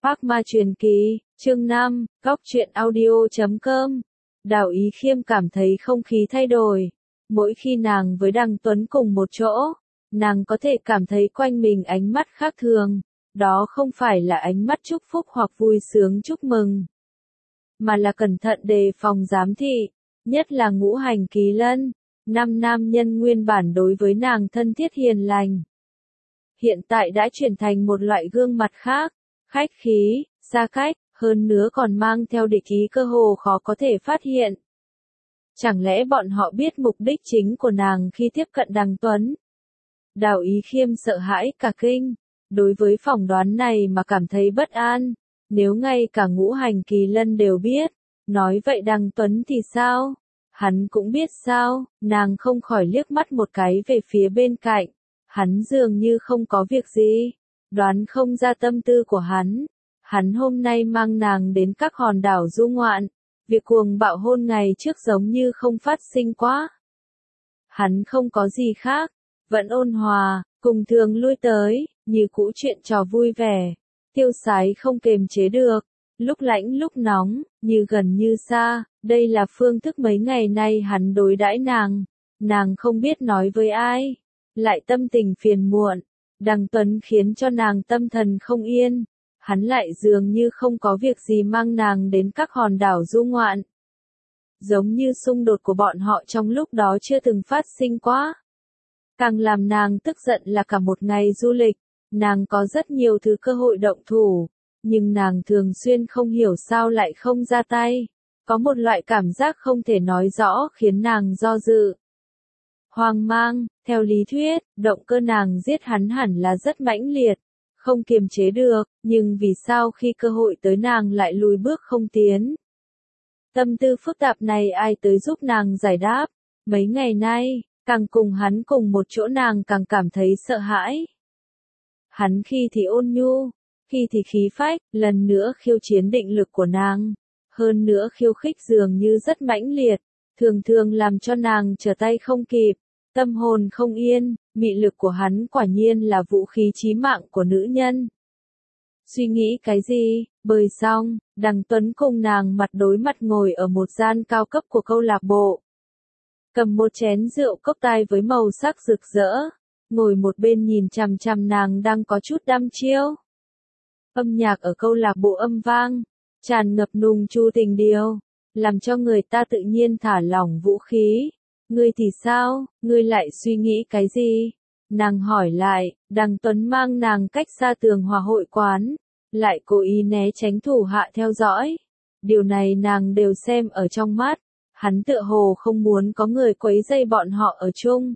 Phác Ma Truyền Kỳ, chương 5, Góc Truyện Audio.com. Đào Ý Khiêm cảm thấy không khí thay đổi. Mỗi khi nàng với Đằng Tuấn cùng một chỗ, nàng có thể cảm thấy quanh mình ánh mắt khác thường. Đó không phải là ánh mắt chúc phúc hoặc vui sướng chúc mừng, mà là cẩn thận đề phòng giám thị, nhất là Ngũ Hành Kỳ Lân, năm nam nhân nguyên bản đối với nàng thân thiết hiền lành. Hiện tại đã chuyển thành một loại gương mặt khác, khách khí, xa cách, hơn nữa còn mang theo địch ý cơ hồ khó có thể phát hiện. Chẳng lẽ bọn họ biết mục đích chính của nàng khi tiếp cận Đằng Tuấn? Đào Ý Khiêm sợ hãi cả kinh, đối với phỏng đoán này mà cảm thấy bất an. Nếu ngay cả Ngũ Hành Kỳ Lân đều biết, nói vậy Đằng Tuấn thì sao? Hắn cũng biết sao? Nàng không khỏi liếc mắt một cái về phía bên cạnh. Hắn dường như không có việc gì, đoán không ra tâm tư của hắn. Hắn hôm nay mang nàng đến các hòn đảo du ngoạn, việc cuồng bạo hôn ngày trước giống như không phát sinh quá. Hắn không có gì khác, vẫn ôn hòa, cùng thường lui tới, như cũ chuyện trò vui vẻ, tiêu sái không kềm chế được, lúc lãnh lúc nóng, như gần như xa. Đây là phương thức mấy ngày nay hắn đối đãi nàng không biết nói với ai. Lại tâm tình phiền muộn, Đằng Tuấn khiến cho nàng tâm thần không yên, hắn lại dường như không có việc gì mang nàng đến các hòn đảo du ngoạn. Giống như xung đột của bọn họ trong lúc đó chưa từng phát sinh quá. Càng làm nàng tức giận là cả một ngày du lịch, nàng có rất nhiều thứ cơ hội động thủ, nhưng nàng thường xuyên không hiểu sao lại không ra tay. Có một loại cảm giác không thể nói rõ khiến nàng do dự. Hoang mang, theo lý thuyết, động cơ nàng giết hắn hẳn là rất mãnh liệt, không kiềm chế được, nhưng vì sao khi cơ hội tới nàng lại lùi bước không tiến? Tâm tư phức tạp này ai tới giúp nàng giải đáp? Mấy ngày nay, càng cùng hắn cùng một chỗ nàng càng cảm thấy sợ hãi. Hắn khi thì ôn nhu, khi thì khí phách, lần nữa khiêu chiến định lực của nàng, hơn nữa khiêu khích dường như rất mãnh liệt, thường thường làm cho nàng trở tay không kịp. Tâm hồn không yên, mị lực của hắn quả nhiên là vũ khí chí mạng của nữ nhân. Suy nghĩ cái gì? Bơi xong, Đằng Tuấn cùng nàng mặt đối mặt ngồi ở một gian cao cấp của câu lạc bộ. Cầm một chén rượu cốc tai với màu sắc rực rỡ, ngồi một bên nhìn chằm chằm nàng đang có chút đăm chiêu. Âm nhạc ở câu lạc bộ âm vang, tràn ngập nùng chu tình điệu, làm cho người ta tự nhiên thả lỏng vũ khí. Ngươi thì sao, ngươi lại suy nghĩ cái gì? Nàng hỏi lại, Đằng Tuấn mang nàng cách xa tường hòa hội quán, lại cố ý né tránh thủ hạ theo dõi. Điều này nàng đều xem ở trong mắt, hắn tựa hồ không muốn có người quấy rầy bọn họ ở chung.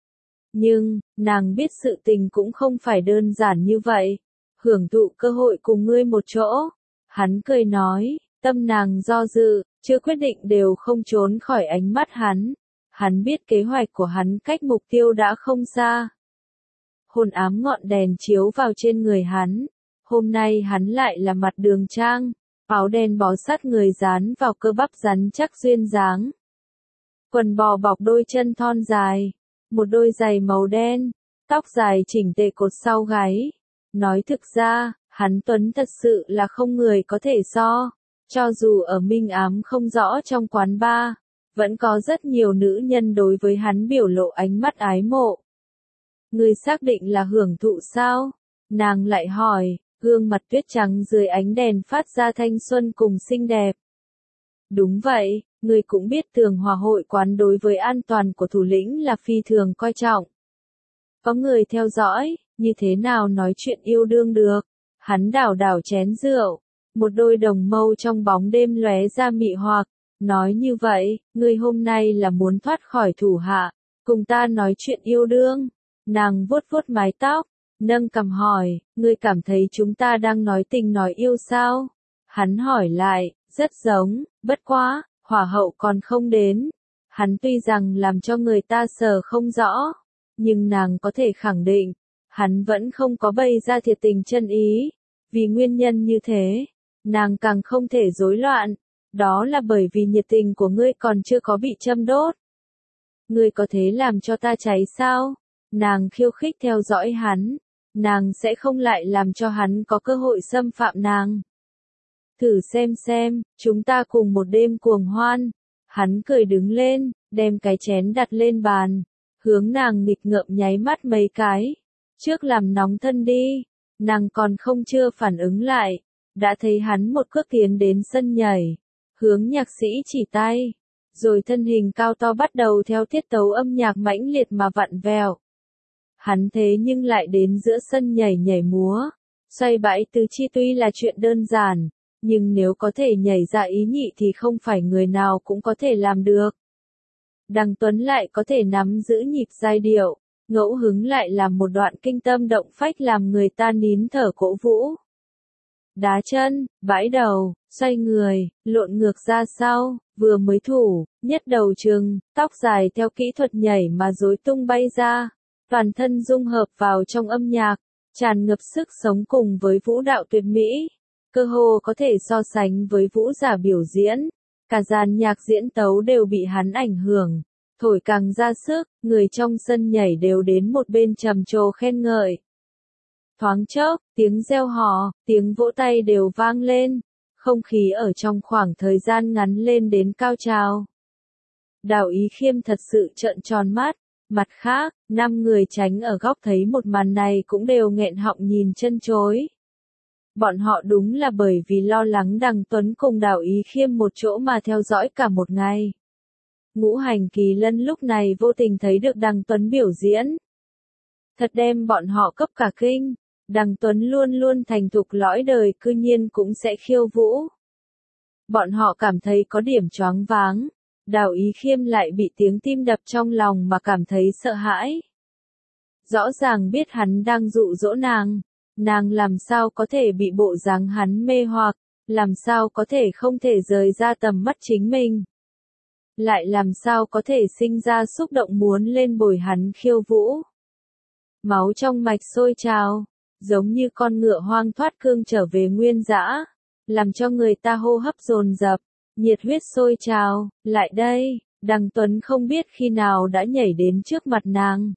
Nhưng, nàng biết sự tình cũng không phải đơn giản như vậy, hưởng thụ cơ hội cùng ngươi một chỗ. Hắn cười nói, tâm nàng do dự, chưa quyết định đều không trốn khỏi ánh mắt hắn. Hắn biết kế hoạch của hắn cách mục tiêu đã không xa. Hôn ám ngọn đèn chiếu vào trên người hắn. Hôm nay hắn lại là mặt đường trang, áo đen bó sát người dán vào cơ bắp rắn chắc duyên dáng. Quần bò bọc đôi chân thon dài, một đôi giày màu đen, tóc dài chỉnh tề cột sau gáy. Nói thực ra, hắn Tuấn thật sự là không người có thể so. Cho dù ở minh ám không rõ trong quán bar, vẫn có rất nhiều nữ nhân đối với hắn biểu lộ ánh mắt ái mộ. Ngươi xác định là hưởng thụ sao? Nàng lại hỏi, gương mặt tuyết trắng dưới ánh đèn phát ra thanh xuân cùng xinh đẹp. Đúng vậy, ngươi cũng biết tường hòa hội quán đối với an toàn của thủ lĩnh là phi thường coi trọng. Có người theo dõi, như thế nào nói chuyện yêu đương được? Hắn đảo đảo chén rượu, một đôi đồng mâu trong bóng đêm lóe ra mị hoặc. Nói như vậy, ngươi hôm nay là muốn thoát khỏi thủ hạ, cùng ta nói chuyện yêu đương. Nàng vuốt vuốt mái tóc, nâng cằm hỏi, ngươi cảm thấy chúng ta đang nói tình nói yêu sao? Hắn hỏi lại, rất giống, bất quá, hỏa hậu còn không đến. Hắn tuy rằng làm cho người ta sờ không rõ, nhưng nàng có thể khẳng định, hắn vẫn không có bày ra thiệt tình chân ý. Vì nguyên nhân như thế, nàng càng không thể rối loạn. Đó là bởi vì nhiệt tình của ngươi còn chưa có bị châm đốt. Ngươi có thể làm cho ta cháy sao? Nàng khiêu khích theo dõi hắn. nàng sẽ không lại làm cho hắn có cơ hội xâm phạm nàng. Thử xem, chúng ta cùng một đêm cuồng hoan. Hắn cười đứng lên, đem cái chén đặt lên bàn, hướng nàng nghịch ngợm nháy mắt mấy cái. Trước làm nóng thân đi, nàng còn không chưa phản ứng lại, đã thấy hắn một cước tiến đến sân nhảy, hướng nhạc sĩ chỉ tay, rồi thân hình cao to bắt đầu theo tiết tấu âm nhạc mãnh liệt mà vặn vẹo. Hắn thế nhưng lại đến giữa sân nhảy múa, xoay bãi tứ chi tuy là chuyện đơn giản, nhưng nếu có thể nhảy ra ý nhị thì không phải người nào cũng có thể làm được. Đằng Tuấn lại có thể nắm giữ nhịp giai điệu, ngẫu hứng lại làm một đoạn kinh tâm động phách làm người ta nín thở cổ vũ. Đá chân, vãi đầu, xoay người, lộn ngược ra sau, vừa mới thủ, nhất đầu trừng, tóc dài theo kỹ thuật nhảy mà rối tung bay ra, toàn thân dung hợp vào trong âm nhạc, tràn ngập sức sống cùng với vũ đạo tuyệt mỹ, cơ hồ có thể so sánh với vũ giả biểu diễn, cả dàn nhạc diễn tấu đều bị hắn ảnh hưởng, thổi càng ra sức, người trong sân nhảy đều đến một bên trầm trồ khen ngợi. Thoáng chốc, tiếng reo hò, tiếng vỗ tay đều vang lên, không khí ở trong khoảng thời gian ngắn lên đến cao trào. Đào Ý Khiêm thật sự trợn tròn mắt, mặt khác, 5 người tránh ở góc thấy một màn này cũng đều nghẹn họng nhìn chân chối. Bọn họ đúng là bởi vì lo lắng Đằng Tuấn cùng Đào Ý Khiêm một chỗ mà theo dõi cả một ngày. Ngũ Hành Kỳ Lân lúc này vô tình thấy được Đằng Tuấn biểu diễn. Thật đem bọn họ cấp cả kinh, Đằng Tuấn luôn luôn thành thục lõi đời cư nhiên cũng sẽ khiêu vũ. Bọn họ cảm thấy có điểm choáng váng, Đào Ý Khiêm lại bị tiếng tim đập trong lòng mà cảm thấy sợ hãi. Rõ ràng biết hắn đang dụ dỗ nàng làm sao có thể bị bộ dáng hắn mê hoặc, làm sao có thể không thể rời ra tầm mắt chính mình. Lại làm sao có thể sinh ra xúc động muốn lên bồi hắn khiêu vũ. Máu trong mạch sôi trào, giống như con ngựa hoang thoát cương trở về nguyên dã, làm cho người ta hô hấp dồn dập, nhiệt huyết sôi trào, lại đây, Đằng Tuấn không biết khi nào đã nhảy đến trước mặt nàng.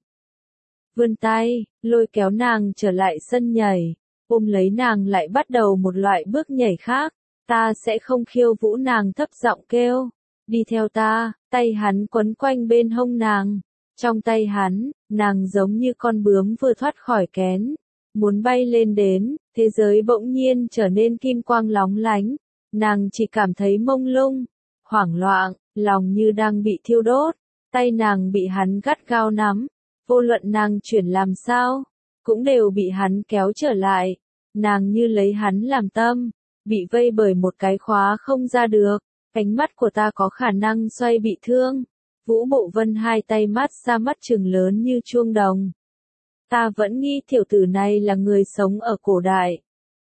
Vươn tay, lôi kéo nàng trở lại sân nhảy, ôm lấy nàng lại bắt đầu một loại bước nhảy khác, ta sẽ không khiêu vũ nàng thấp giọng kêu, đi theo ta, tay hắn quấn quanh bên hông nàng, trong tay hắn, nàng giống như con bướm vừa thoát khỏi kén, muốn bay lên đến, thế giới bỗng nhiên trở nên kim quang lóng lánh, nàng chỉ cảm thấy mông lung, hoảng loạn, lòng như đang bị thiêu đốt, tay nàng bị hắn gắt gao nắm. Vô luận nàng chuyển làm sao, cũng đều bị hắn kéo trở lại, nàng như lấy hắn làm tâm, bị vây bởi một cái khóa không ra được, cánh mắt của ta có khả năng xoay bị thương. Vũ Bộ Vân hai tay mát xa mắt trừng lớn như chuông đồng. Ta vẫn nghi tiểu tử này là người sống ở cổ đại.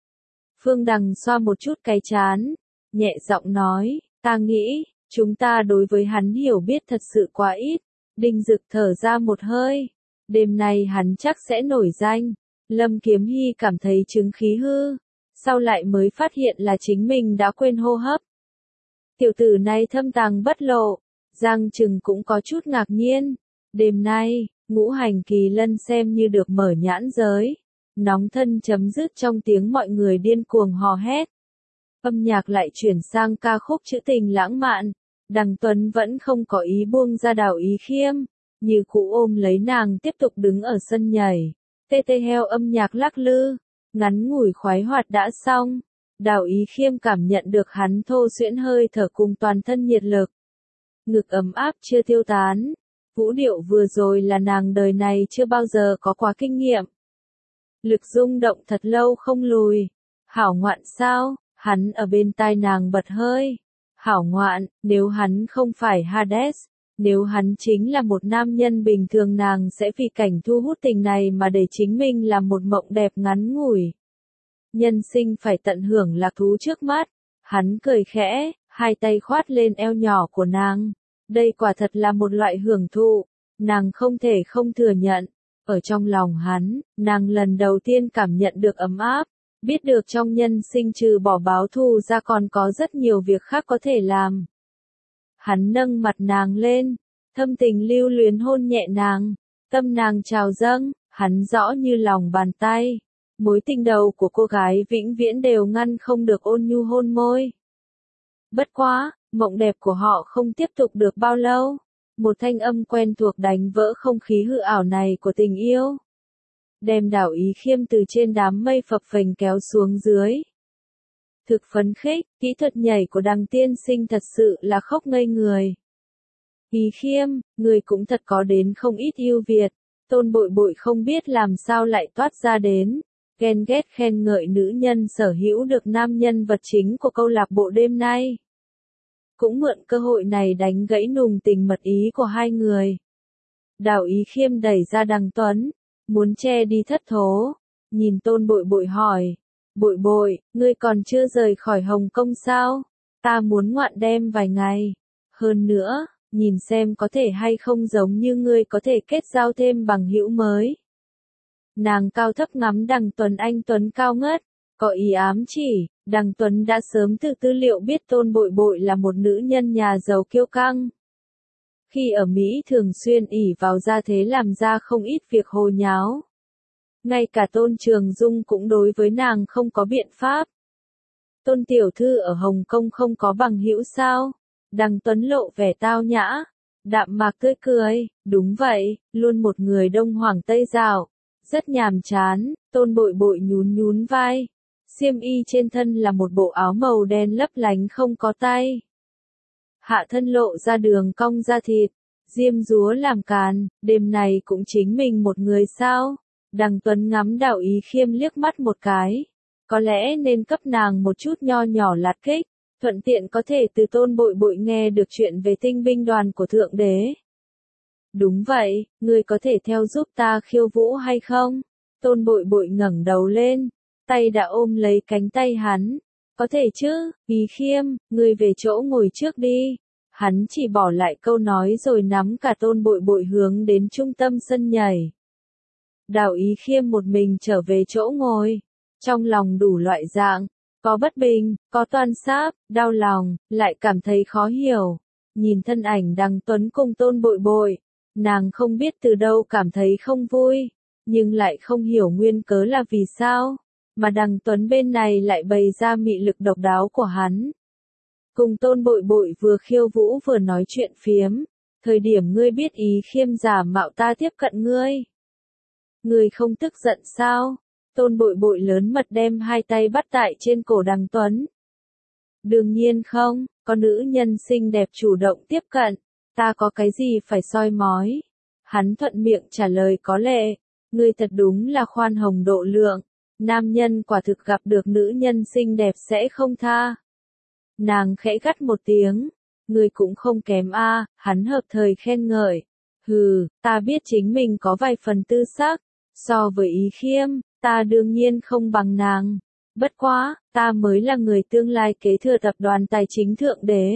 Phương Đằng xoa một chút cái chán, nhẹ giọng nói, ta nghĩ, chúng ta đối với hắn hiểu biết thật sự quá ít. Đinh Dực thở ra một hơi. Đêm nay hắn chắc sẽ nổi danh. Lâm Kiếm Hy cảm thấy chứng khí hư. Sau lại mới phát hiện là chính mình đã quên hô hấp. Tiểu tử này thâm tàng bất lộ. Giang Trừng cũng có chút ngạc nhiên. Đêm nay, Ngũ Hành Kỳ Lân xem như được mở nhãn giới. Nóng thân chấm dứt trong tiếng mọi người điên cuồng hò hét. Âm nhạc lại chuyển sang ca khúc trữ tình lãng mạn. Đằng Tuấn vẫn không có ý buông ra Đào Ý Khiêm. Như cũ ôm lấy nàng tiếp tục đứng ở sân nhảy. Tê tê heo âm nhạc lắc lư. Ngắn ngủi khoái hoạt đã xong. Đào Ý Khiêm cảm nhận được hắn thô xuyễn hơi thở cùng toàn thân nhiệt lực. Ngực ấm áp chưa tiêu tán. Vũ điệu vừa rồi là nàng đời này chưa bao giờ có quá kinh nghiệm. Lực rung động thật lâu không lùi. Hảo ngoạn sao, hắn ở bên tai nàng bật hơi. Hảo ngoạn, nếu hắn không phải Hades, nếu hắn chính là một nam nhân bình thường nàng sẽ vì cảnh thu hút tình này mà để chính mình làm một mộng đẹp ngắn ngủi. Nhân sinh phải tận hưởng lạc thú trước mắt. Hắn cười khẽ, hai tay khoát lên eo nhỏ của nàng. Đây quả thật là một loại hưởng thụ, nàng không thể không thừa nhận. Ở trong lòng hắn, nàng lần đầu tiên cảm nhận được ấm áp, biết được trong nhân sinh trừ bỏ báo thù ra còn có rất nhiều việc khác có thể làm. Hắn nâng mặt nàng lên, thâm tình lưu luyến hôn nhẹ nàng, tâm nàng trào dâng, Hắn rõ như lòng bàn tay. Mối tình đầu của cô gái vĩnh viễn đều ngăn không được ôn nhu hôn môi. Bất quá, mộng đẹp của họ không tiếp tục được bao lâu. Một thanh âm quen thuộc đánh vỡ không khí hư ảo này của tình yêu. Đem Đào Ý Khiêm từ trên đám mây phập phềnh kéo xuống dưới. Thực phấn khích, kỹ thuật nhảy của Đằng tiên sinh thật sự là khóc ngây người. Ý Khiêm, người cũng thật có đến không ít ưu việt. Tôn Bội Bội không biết làm sao lại toát ra đến. Ghen ghét khen ngợi nữ nhân sở hữu được nam nhân vật chính của câu lạc bộ đêm nay. Cũng mượn cơ hội này đánh gãy nùng tình mật ý của hai người. Đào Ý Khiêm đẩy ra Đằng Tuấn, muốn che đi thất thố. Nhìn Tôn Bội Bội hỏi, Bội Bội, ngươi còn chưa rời khỏi Hồng Kông sao? Ta muốn ngoạn đêm vài ngày. Hơn nữa, nhìn xem có thể hay không giống như ngươi có thể kết giao thêm bằng hữu mới. Nàng cao thấp ngắm Đằng Tuấn, anh Tuấn cao ngất, có ý ám chỉ, Đằng Tuấn đã sớm từ tư liệu biết Tôn Bội Bội là một nữ nhân nhà giàu kiêu căng. Khi ở Mỹ thường xuyên ỷ vào gia thế làm ra không ít việc hồ nháo. Ngay cả Tôn Trường Dung cũng đối với nàng không có biện pháp. Tôn tiểu thư ở Hồng Kông không có bằng hữu sao? Đằng Tuấn lộ vẻ tao nhã, đạm mạc tươi cười, đúng vậy, luôn một người Đông Hoàng Tây dạo, rất nhàm chán. Tôn Bội Bội nhún nhún vai, xiêm y trên thân là một bộ áo màu đen lấp lánh không có tay. Hạ thân lộ ra đường cong da thịt, diêm dúa làm càn, đêm này cũng chính mình một người sao? Đằng Tuấn ngắm Đào Ý Khiêm liếc mắt một cái, có lẽ nên cấp nàng một chút nho nhỏ lạt kích, thuận tiện có thể từ Tôn Bội Bội nghe được chuyện về tinh binh đoàn của Thượng Đế. Đúng vậy, ngươi có thể theo giúp ta khiêu vũ hay không? Tôn Bội Bội ngẩng đầu lên, tay đã ôm lấy cánh tay hắn. Có thể chứ, Ý Khiêm, ngươi về chỗ ngồi trước đi. Hắn chỉ bỏ lại câu nói rồi nắm cả Tôn Bội Bội hướng đến trung tâm sân nhảy. Đào Ý Khiêm một mình trở về chỗ ngồi, trong lòng đủ loại dạng, có bất bình, có toan sáp, đau lòng, lại cảm thấy khó hiểu. Nhìn thân ảnh Đằng Tuấn cùng Tôn Bội Bội, nàng không biết từ đâu cảm thấy không vui, nhưng lại không hiểu nguyên cớ là vì sao, mà Đằng Tuấn bên này lại bày ra mị lực độc đáo của hắn. Cùng Tôn Bội Bội vừa khiêu vũ vừa nói chuyện phiếm, thời điểm ngươi biết Ý Khiêm giả mạo ta tiếp cận ngươi. Ngươi không tức giận sao? Tôn Bội Bội lớn mật đem hai tay bắt tại trên cổ Đằng Tuấn. Đương nhiên không, có nữ nhân xinh đẹp chủ động tiếp cận, ta có cái gì phải soi mói. Hắn thuận miệng trả lời có lệ, ngươi thật đúng là khoan hồng độ lượng, nam nhân quả thực gặp được nữ nhân xinh đẹp sẽ không tha. Nàng khẽ gắt một tiếng, ngươi cũng không kém a, hắn hợp thời khen ngợi. Hừ, ta biết chính mình có vài phần tư sắc, so với Ý Khiêm, ta đương nhiên không bằng nàng. Bất quá, ta mới là người tương lai kế thừa tập đoàn tài chính Thượng Đế.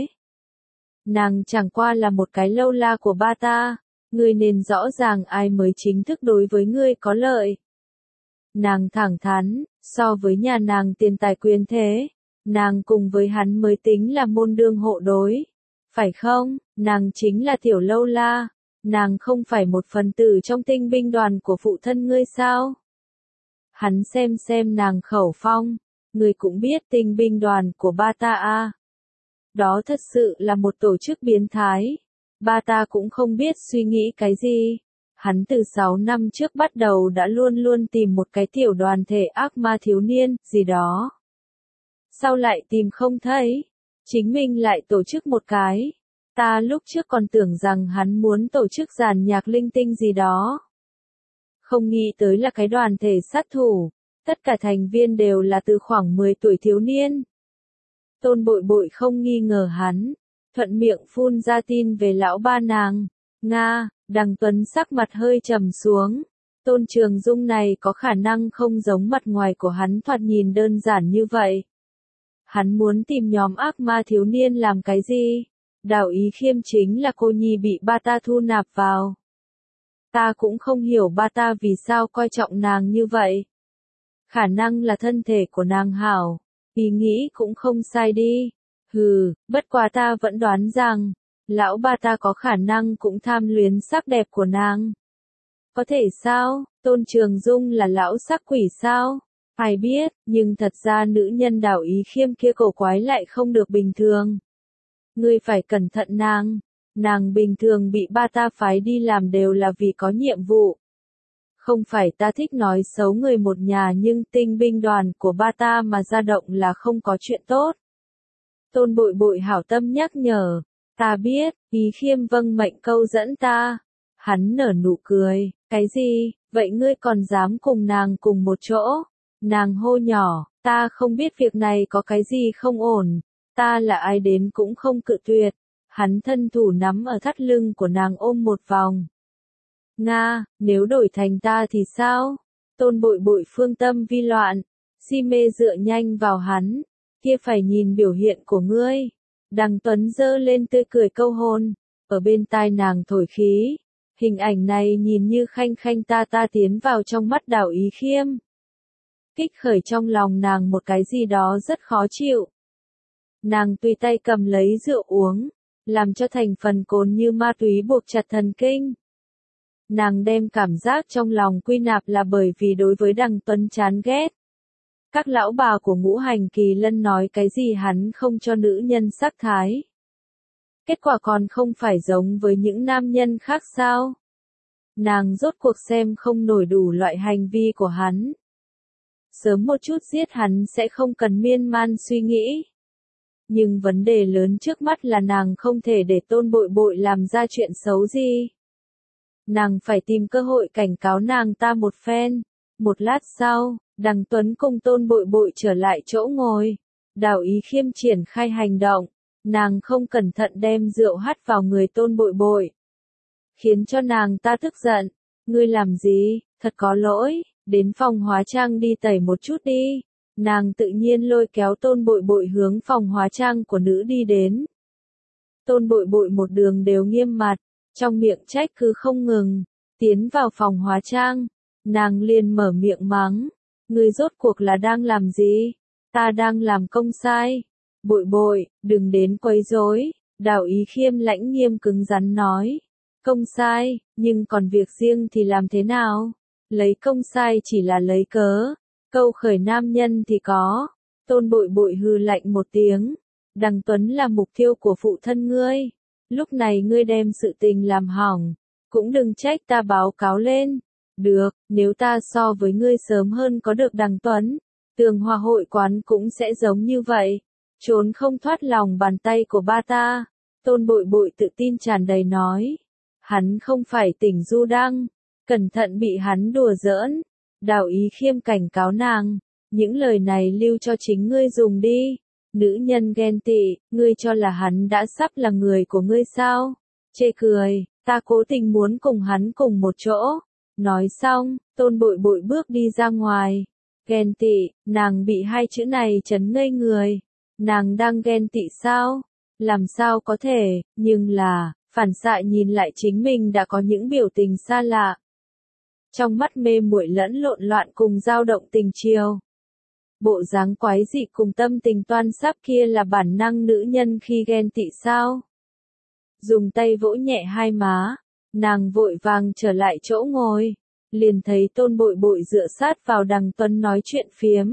Nàng chẳng qua là một cái lâu la của ba ta, ngươi nên rõ ràng ai mới chính thức đối với ngươi có lợi. Nàng thẳng thắn, so với nhà nàng tiền tài quyền thế, nàng cùng với hắn mới tính là môn đương hộ đối. Phải không, nàng chính là tiểu lâu la, nàng không phải một phần tử trong tinh binh đoàn của phụ thân ngươi sao? Hắn xem nàng khẩu phong, ngươi cũng biết tinh binh đoàn của ba ta a. Đó thật sự là một tổ chức biến thái. Ba ta cũng không biết suy nghĩ cái gì. Hắn từ 6 năm trước bắt đầu đã luôn luôn tìm một cái tiểu đoàn thể ác ma thiếu niên, gì đó. Sao lại tìm không thấy? Chính mình lại tổ chức một cái. Ta lúc trước còn tưởng rằng hắn muốn tổ chức giàn nhạc linh tinh gì đó. Không nghĩ tới là cái đoàn thể sát thủ. Tất cả thành viên đều là từ khoảng 10 tuổi thiếu niên. Tôn Bội Bội không nghi ngờ hắn, thuận miệng phun ra tin về lão ba nàng. Nga, Đằng Tuấn sắc mặt hơi trầm xuống. Tôn Trường Dung này có khả năng không giống mặt ngoài của hắn thoạt nhìn đơn giản như vậy. Hắn muốn tìm nhóm ác ma thiếu niên làm cái gì? Đào Ý Khiêm chính là cô nhi bị ba ta thu nạp vào. Ta cũng không hiểu ba ta vì sao coi trọng nàng như vậy. Khả năng là thân thể của nàng hảo. Ý nghĩ cũng không sai đi. Hừ, bất quá ta vẫn đoán rằng, lão ba ta có khả năng cũng tham luyến sắc đẹp của nàng. Có thể sao? Tôn Trường Dung là lão sắc quỷ sao? Ai biết, nhưng thật ra nữ nhân Đào Ý Khiêm kia cổ quái lại không được bình thường. Ngươi phải cẩn thận nàng bình thường bị ba ta phái đi làm đều là vì có nhiệm vụ. Không phải ta thích nói xấu người một nhà nhưng tinh binh đoàn của ba ta mà ra động là không có chuyện tốt. Tôn Bội Bội hảo tâm nhắc nhở, ta biết, Ý Khiêm vâng mệnh câu dẫn ta. Hắn nở nụ cười, cái gì, vậy ngươi còn dám cùng nàng cùng một chỗ? Nàng hô nhỏ, ta không biết việc này có cái gì không ổn, ta là ai đến cũng không cự tuyệt. Hắn thân thủ nắm ở thắt lưng của nàng ôm một vòng. Nga, nếu đổi thành ta thì sao? Tôn Bội Bội phương tâm vi loạn, si mê dựa nhanh vào hắn, kia phải nhìn biểu hiện của ngươi. Đằng Tuấn giơ lên tươi cười câu hôn, ở bên tai nàng thổi khí. Hình ảnh này nhìn như khanh khanh ta tiến vào trong mắt Đào Ý Khiêm. Kích khởi trong lòng nàng một cái gì đó rất khó chịu. Nàng tùy tay cầm lấy rượu uống, làm cho thành phần cồn như ma túy buộc chặt thần kinh. Nàng đem cảm giác trong lòng quy nạp là bởi vì đối với Đằng Tuấn chán ghét. Các lão bà của Ngũ Hành Kỳ Lân nói cái gì hắn không cho nữ nhân sắc thái. Kết quả còn không phải giống với những nam nhân khác sao? Nàng rốt cuộc xem không nổi đủ loại hành vi của hắn. Sớm một chút giết hắn sẽ không cần miên man suy nghĩ. Nhưng vấn đề lớn trước mắt là nàng không thể để Tôn Bội Bội làm ra chuyện xấu gì. Nàng phải tìm cơ hội cảnh cáo nàng ta một phen. Một lát sau, Đằng Tuấn cùng Tôn Bội Bội trở lại chỗ ngồi. Đào Ý Khiêm triển khai hành động. Nàng không cẩn thận đem rượu hắt vào người Tôn Bội Bội. Khiến cho nàng ta tức giận. Ngươi làm gì, thật có lỗi, đến phòng hóa trang đi tẩy một chút đi. Nàng tự nhiên lôi kéo Tôn Bội Bội hướng phòng hóa trang của nữ đi đến. Tôn Bội Bội một đường đều nghiêm mặt, trong miệng trách cứ không ngừng. Tiến vào phòng hóa trang, nàng liền mở miệng mắng. Ngươi rốt cuộc là đang làm gì? Ta đang làm công sai. Bội Bội, đừng đến quấy rối. Đào Ý Khiêm lãnh nghiêm cứng rắn nói. Công sai, nhưng còn việc riêng thì làm thế nào? Lấy công sai chỉ là lấy cớ. Câu khởi nam nhân thì có. Tôn Bội Bội hừ lạnh một tiếng. Đằng Tuấn là mục tiêu của phụ thân ngươi. Lúc này ngươi đem sự tình làm hỏng. Cũng đừng trách ta báo cáo lên. Được, nếu ta so với ngươi sớm hơn có được Đằng Tuấn, Tường Hòa hội quán cũng sẽ giống như vậy. Trốn không thoát lòng bàn tay của ba ta. Tôn Bội Bội tự tin tràn đầy nói. Hắn không phải Tỉnh Du Đăng. Cẩn thận bị hắn đùa giỡn. Đào Ý Khiêm cảnh cáo nàng. Những lời này lưu cho chính ngươi dùng đi. Nữ nhân ghen tị, ngươi cho là hắn đã sắp là người của ngươi sao? Chê cười, ta cố tình muốn cùng hắn cùng một chỗ. Nói xong, Tôn Bội Bội bước đi ra ngoài. Ghen tị, nàng bị hai chữ này chấn ngây người. Nàng đang ghen tị sao? Làm sao có thể, nhưng là, phản xạ nhìn lại chính mình đã có những biểu tình xa lạ. Trong mắt mê muội lẫn lộn loạn cùng dao động tình chiều. Bộ dáng quái dị cùng tâm tình toan sáp kia là bản năng nữ nhân khi ghen tị sao? Dùng tay vỗ nhẹ hai má, nàng vội vàng trở lại chỗ ngồi, liền thấy Tôn Bội Bội dựa sát vào Đằng Tuấn nói chuyện phiếm.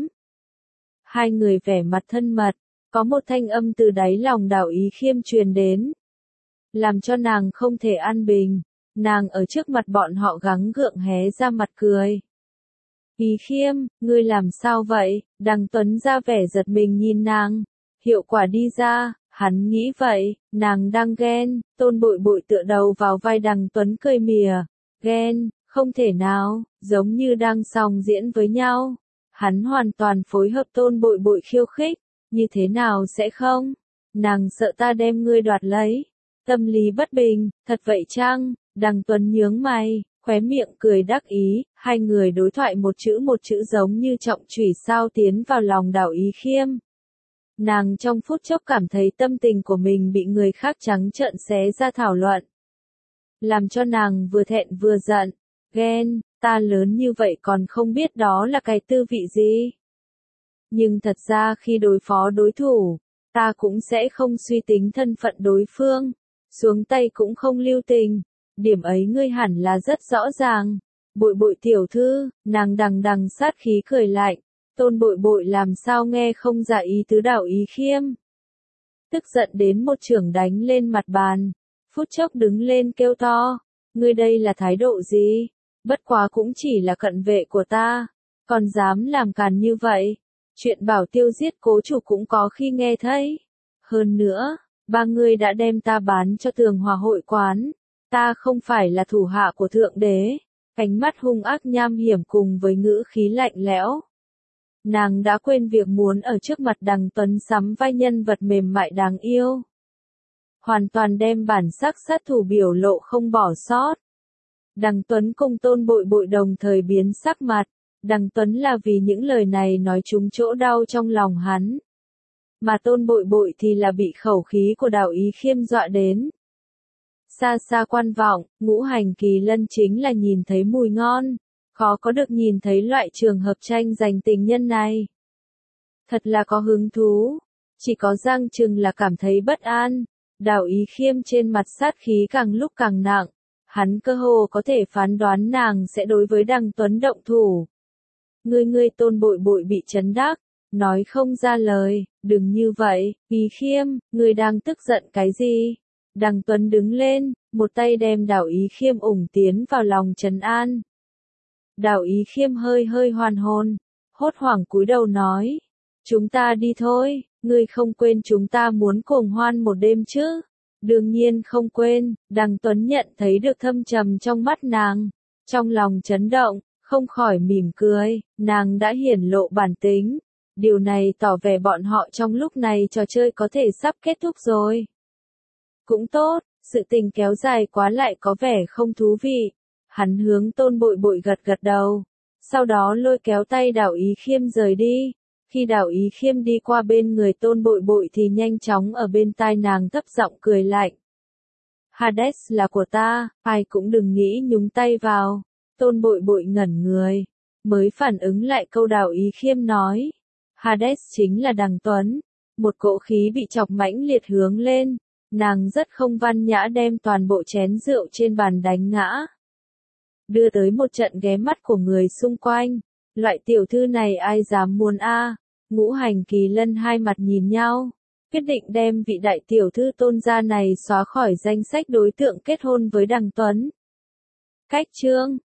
Hai người vẻ mặt thân mật, có một thanh âm từ đáy lòng Đào Ý Khiêm truyền đến. Làm cho nàng không thể an bình, nàng ở trước mặt bọn họ gắng gượng hé ra mặt cười. Ý Khiêm, ngươi làm sao vậy? Đằng Tuấn ra vẻ giật mình nhìn nàng. Hiệu quả đi ra, hắn nghĩ vậy, nàng đang ghen. Tôn Bội Bội tựa đầu vào vai Đằng Tuấn cười mỉa. Ghen, không thể nào, giống như đang song diễn với nhau. Hắn hoàn toàn phối hợp Tôn Bội Bội khiêu khích. Như thế nào sẽ không? Nàng sợ ta đem ngươi đoạt lấy. Tâm lý bất bình, thật vậy chăng? Đằng Tuấn nhướng mày. Khóe miệng cười đắc ý, hai người đối thoại một chữ giống như trọng chủy sao tiến vào lòng Đào Ý Khiêm. Nàng trong phút chốc cảm thấy tâm tình của mình bị người khác trắng trợn xé ra thảo luận. Làm cho nàng vừa thẹn vừa giận, ghen, ta lớn như vậy còn không biết đó là cái tư vị gì. Nhưng thật ra khi đối phó đối thủ, ta cũng sẽ không suy tính thân phận đối phương, xuống tay cũng không lưu tình. Điểm ấy ngươi hẳn là rất rõ ràng. Bội bội tiểu thư, nàng đằng đằng sát khí cười lạnh, Tôn bội bội làm sao nghe không ra ý tứ Đào Ý Khiêm. Tức giận đến một chưởng đánh lên mặt bàn, phút chốc đứng lên kêu to, ngươi đây là thái độ gì? Bất quá cũng chỉ là cận vệ của ta, còn dám làm càn như vậy. Chuyện bảo tiêu giết cố chủ cũng có khi nghe thấy. Hơn nữa, ba người đã đem ta bán cho Tường Hòa hội quán. Ta không phải là thủ hạ của Thượng Đế. Ánh mắt hung ác nham hiểm cùng với ngữ khí lạnh lẽo. Nàng đã quên việc muốn ở trước mặt Đằng Tuấn sắm vai nhân vật mềm mại đáng yêu. Hoàn toàn đem bản sắc sát thủ biểu lộ không bỏ sót. Đằng Tuấn cùng Tôn bội bội đồng thời biến sắc mặt. Đằng Tuấn là vì những lời này nói trúng chỗ đau trong lòng hắn. Mà Tôn bội bội thì là bị khẩu khí của Đào Ý Khiêm dọa đến. Xa xa quan vọng, Ngũ Hành Kỳ Lân chính là nhìn thấy mùi ngon. Khó có được nhìn thấy loại trường hợp tranh giành tình nhân này. Thật là có hứng thú. Chỉ có Giang Trừng là cảm thấy bất an. Đào Ý Khiêm trên mặt sát khí càng lúc càng nặng. Hắn cơ hồ có thể phán đoán nàng sẽ đối với Đằng Tuấn động thủ. Ngươi Tôn bội bội bị chấn đắc, nói không ra lời, đừng như vậy, Ý Khiêm, ngươi đang tức giận cái gì? Đằng Tuấn đứng lên, một tay đem Đào Ý Khiêm ủng tiến vào lòng trấn an. Đào Ý Khiêm hơi hơi hoàn hồn, hốt hoảng cúi đầu nói, chúng ta đi thôi, ngươi không quên chúng ta muốn cuồng hoan một đêm chứ? Đương nhiên không quên, Đằng Tuấn nhận thấy được thâm trầm trong mắt nàng, trong lòng chấn động, không khỏi mỉm cười, nàng đã hiển lộ bản tính. Điều này tỏ vẻ bọn họ trong lúc này trò chơi có thể sắp kết thúc rồi. Cũng tốt, sự tình kéo dài quá lại có vẻ không thú vị. Hắn hướng Tôn bội bội gật gật đầu, sau đó lôi kéo tay Đào Ý Khiêm rời đi. Khi Đào Ý Khiêm đi qua bên người Tôn bội bội thì nhanh chóng ở bên tai nàng thấp giọng cười lạnh. Hades là của ta, ai cũng đừng nghĩ nhúng tay vào. Tôn bội bội ngẩn người, mới phản ứng lại câu Đào Ý Khiêm nói. Hades chính là Đằng Tuấn. Một cỗ khí bị chọc mãnh liệt hướng lên, nàng rất không văn nhã đem toàn bộ chén rượu trên bàn đánh ngã. Đưa tới một trận ghé mắt của người xung quanh. Loại tiểu thư này ai dám muốn a? Ngũ Hành Kỳ Lân hai mặt nhìn nhau, quyết định đem vị đại tiểu thư Tôn gia này xóa khỏi danh sách đối tượng kết hôn với Đằng Tuấn. Cách chương